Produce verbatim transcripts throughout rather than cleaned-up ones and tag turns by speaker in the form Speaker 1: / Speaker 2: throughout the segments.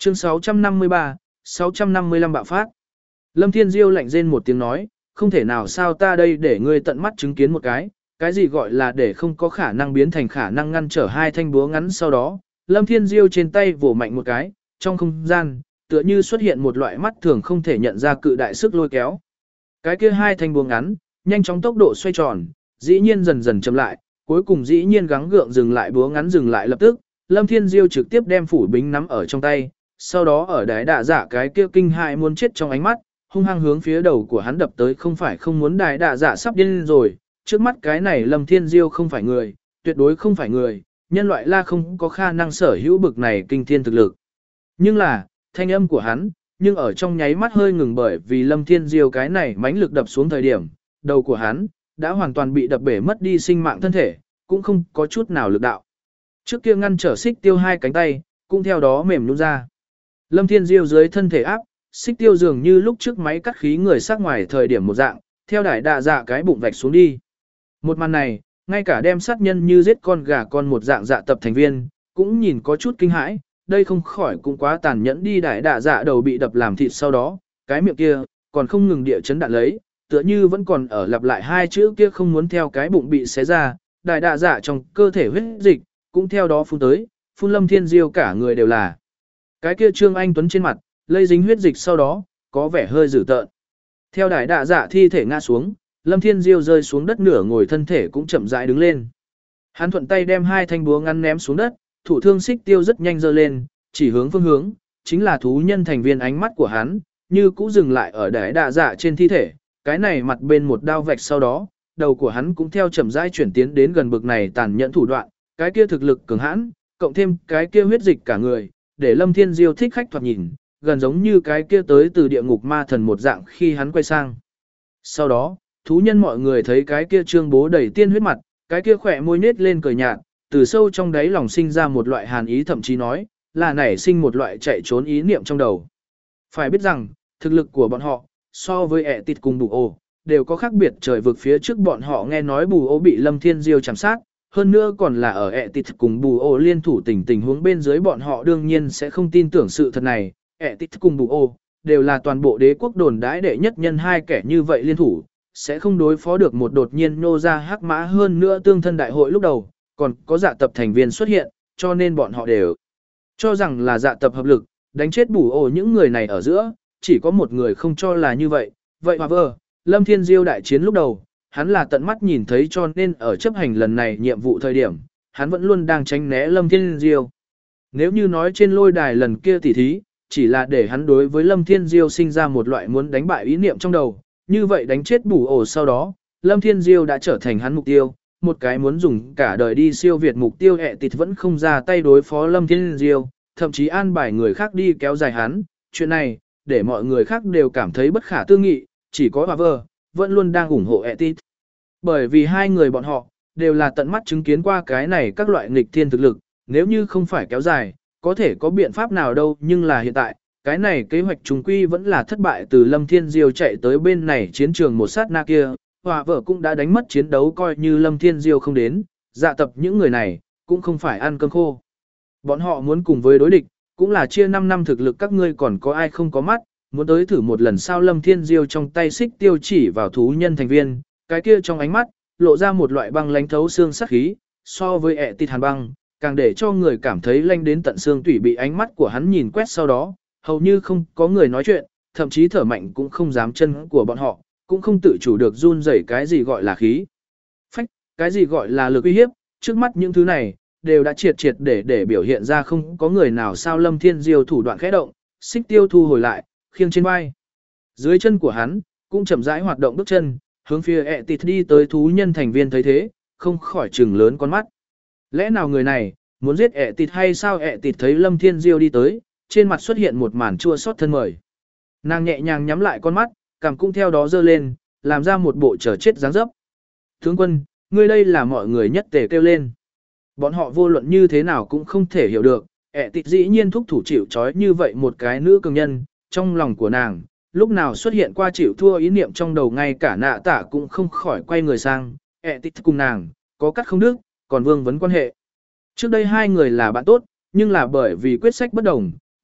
Speaker 1: Chương sáu trăm năm mươi ba, sáu trăm năm mươi lăm bạo phát. Lâm Thiên Diêu lạnh rên một tiếng nói, không thể nào sao ta đây để ngươi tận mắt chứng kiến một cái, cái gì gọi là để không có khả năng biến thành khả năng ngăn trở hai thanh búa ngắn sau đó. Lâm Thiên Diêu trên tay vỗ mạnh một cái, trong không gian, tựa như xuất hiện một loại mắt thường không thể nhận ra cự đại sức lôi kéo. Cái kia hai thanh búa ngắn, nhanh chóng tốc độ xoay tròn, dĩ nhiên dần dần chậm lại, cuối cùng dĩ nhiên gắng gượng dừng lại búa ngắn dừng lại lập tức, Lâm Thiên Diêu trực tiếp đem phủ bính nắm ở trong tay, sau đó ở đáy đạ dạ cái kia kinh hại muốn chết trong ánh mắt, hung hăng hướng phía đầu của hắn đập tới không phải không muốn đài đạ dạ sắp điên rồi, trước mắt cái này Lâm Thiên Diêu không phải người, tuyệt đối không phải người, nhân loại la không có khả năng sở hữu bực này kinh thiên thực lực. Nhưng là, thanh âm của hắn, nhưng ở trong nháy mắt hơi ngừng bởi vì Lâm Thiên Diêu cái này mãnh lực đập xuống thời điểm, đầu của hắn đã hoàn toàn bị đập bể mất đi sinh mạng thân thể, cũng không có chút nào lực đạo. Trước kia ngăn trở xích tiêu hai cánh tay, cũng theo đó mềm nhũn ra. Lâm Thiên Diêu dưới thân thể áp, xích tiêu dường như lúc trước máy cắt khí người sắc ngoài thời điểm một dạng, theo đài đạ dạ cái bụng vạch xuống đi. Một màn này, ngay cả đem sát nhân như giết con gà con một dạng dạ tập thành viên, cũng nhìn có chút kinh hãi, đây không khỏi cũng quá tàn nhẫn đi đài đạ dạ đầu bị đập làm thịt sau đó, cái miệng kia, còn không ngừng địa chấn đạn lấy, tựa như vẫn còn ở lặp lại hai chữ kia không muốn theo cái bụng bị xé ra, đài đạ dạ trong cơ thể huyết dịch, cũng theo đó phun tới, phun Lâm Thiên Diêu cả người đều là. Cái kia Trương Anh Tuấn trên mặt, lây dính huyết dịch sau đó, có vẻ hơi dữ tợn. Theo đài đạ dạ thi thể ngã xuống, Lâm Thiên Diêu rơi xuống đất nửa ngồi thân thể cũng chậm rãi đứng lên. Hắn thuận tay đem hai thanh búa ngắn ném xuống đất, thủ thương xích tiêu rất nhanh giơ lên, chỉ hướng phương hướng, chính là thú nhân thành viên ánh mắt của hắn, như cũ dừng lại ở đài đạ dạ trên thi thể, cái này mặt bên một đao vạch sau đó, đầu của hắn cũng theo chậm rãi chuyển tiến đến gần bực này tàn nhẫn thủ đoạn, cái kia thực lực cường hãn, cộng thêm cái kia huyết dịch cả người, để Lâm Thiên Diêu thích khách thoạt nhìn, gần giống như cái kia tới từ địa ngục ma thần một dạng khi hắn quay sang. Sau đó, thú nhân mọi người thấy cái kia trương bố đầy tiên huyết mặt, cái kia khỏe môi nết lên cười nhạt, từ sâu trong đáy lòng sinh ra một loại hàn ý thậm chí nói, là nảy sinh một loại chạy trốn ý niệm trong đầu. Phải biết rằng, thực lực của bọn họ, so với ẹ tịt cùng bù ô, đều có khác biệt trời vực phía trước bọn họ nghe nói bù ô bị Lâm Thiên Diêu chạm sát, hơn nữa còn là ở ẹ tịt cùng bù ô liên thủ tình tình huống bên dưới bọn họ đương nhiên sẽ không tin tưởng sự thật này, ẹ tịt cùng bù ô, đều là toàn bộ đế quốc đồn đãi đệ nhất nhân hai kẻ như vậy liên thủ, sẽ không đối phó được một đột nhiên nô ra hắc mã hơn nữa tương thân đại hội lúc đầu, còn có dạ tập thành viên xuất hiện, cho nên bọn họ đều cho rằng là dạ tập hợp lực, đánh chết bù ô những người này ở giữa, chỉ có một người không cho là như vậy, vậy mà vơ, Lâm Thiên Diêu đại chiến lúc đầu, hắn là tận mắt nhìn thấy cho nên ở chấp hành lần này nhiệm vụ thời điểm, hắn vẫn luôn đang tránh né Lâm Thiên Diêu. Nếu như nói trên lôi đài lần kia tỉ thí, chỉ là để hắn đối với Lâm Thiên Diêu sinh ra một loại muốn đánh bại ý niệm trong đầu, như vậy đánh chết bù ổ sau đó, Lâm Thiên Diêu đã trở thành hắn mục tiêu, một cái muốn dùng cả đời đi siêu việt mục tiêu ẹ tịt vẫn không ra tay đối phó Lâm Thiên Diêu, thậm chí an bài người khác đi kéo dài hắn, chuyện này, để mọi người khác đều cảm thấy bất khả tư nghị, chỉ có Haver, vẫn luôn đang ủng hộ ẹ tịt. Bởi vì hai người bọn họ, đều là tận mắt chứng kiến qua cái này các loại nghịch thiên thực lực, nếu như không phải kéo dài, có thể có biện pháp nào đâu, nhưng là hiện tại, cái này kế hoạch trùng quy vẫn là thất bại từ Lâm Thiên Diêu chạy tới bên này chiến trường một sát na kia, hòa vợ cũng đã đánh mất chiến đấu coi như Lâm Thiên Diêu không đến, dạ tập những người này, cũng không phải ăn cơm khô. Bọn họ muốn cùng với đối địch, cũng là chia năm năm thực lực các ngươi còn có ai không có mắt, muốn tới thử một lần sao Lâm Thiên Diêu trong tay xích tiêu chỉ vào thú nhân thành viên, cái kia trong ánh mắt, lộ ra một loại băng lánh thấu xương sắc khí, so với ẹ tịt hàn băng, càng để cho người cảm thấy lanh đến tận xương tủy bị ánh mắt của hắn nhìn quét sau đó, hầu như không có người nói chuyện, thậm chí thở mạnh cũng không dám chân của bọn họ, cũng không tự chủ được run rẩy cái gì gọi là khí phách, cái gì gọi là lực uy hiếp, trước mắt những thứ này, đều đã triệt triệt để để biểu hiện ra không có người nào sao Lâm Thiên Diêu thủ đoạn khẽ động, xích tiêu thu hồi lại, khiêng trên vai. Dưới chân của hắn, cũng chậm rãi hoạt động bước chân, hướng phía ẹ tịt đi tới thú nhân thành viên thấy thế, không khỏi trừng lớn con mắt. Lẽ nào người này, muốn giết ẹ tịt hay sao ẹ tịt thấy Lâm Thiên Diêu đi tới, trên mặt xuất hiện một màn chua xót thân mời. Nàng nhẹ nhàng nhắm lại con mắt, cằm cũng theo đó giơ lên, làm ra một bộ chờ chết dáng dấp. Tướng quân, ngươi đây là mọi người nhất tề kêu lên. Bọn họ vô luận như thế nào cũng không thể hiểu được, ẹ tịt dĩ nhiên thúc thủ chịu trói như vậy một cái nữ cường nhân, trong lòng của nàng, lúc nào xuất hiện qua chịu thua ý niệm trong đầu ngay cả nạ tả cũng không khỏi quay người sang, ẹ tịt cùng nàng, có cắt không đứt, còn vương vấn quan hệ. Trước đây hai người là bạn tốt, nhưng là bởi vì quyết sách bất đồng,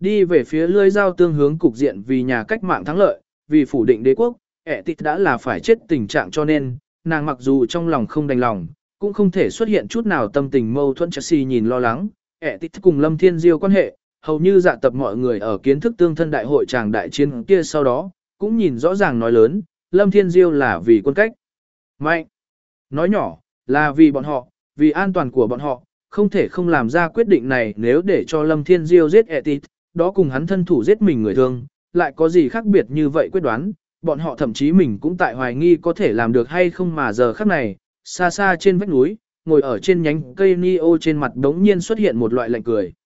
Speaker 1: đi về phía lưỡi dao tương hướng cục diện vì nhà cách mạng thắng lợi, vì phủ định đế quốc, ẹ tịt đã là phải chết tình trạng cho nên, nàng mặc dù trong lòng không đành lòng, cũng không thể xuất hiện chút nào tâm tình mâu thuẫn. Chelsea nhìn lo lắng, ẹ tịt cùng Lâm Thiên Diêu quan hệ, hầu như dạ tập mọi người ở kiến thức tương thân đại hội tràng đại chiến kia sau đó, cũng nhìn rõ ràng nói lớn, Lâm Thiên Diêu là vì quân cách mạnh, nói nhỏ, là vì bọn họ, vì an toàn của bọn họ, không thể không làm ra quyết định này. Nếu để cho Lâm Thiên Diêu giết Etit, đó cùng hắn thân thủ giết mình người thương, lại có gì khác biệt như vậy quyết đoán, bọn họ thậm chí mình cũng tại hoài nghi có thể làm được hay không. Mà giờ khắc này, xa xa trên vách núi, ngồi ở trên nhánh cây Nio trên mặt đống nhiên xuất hiện một loại lạnh cười.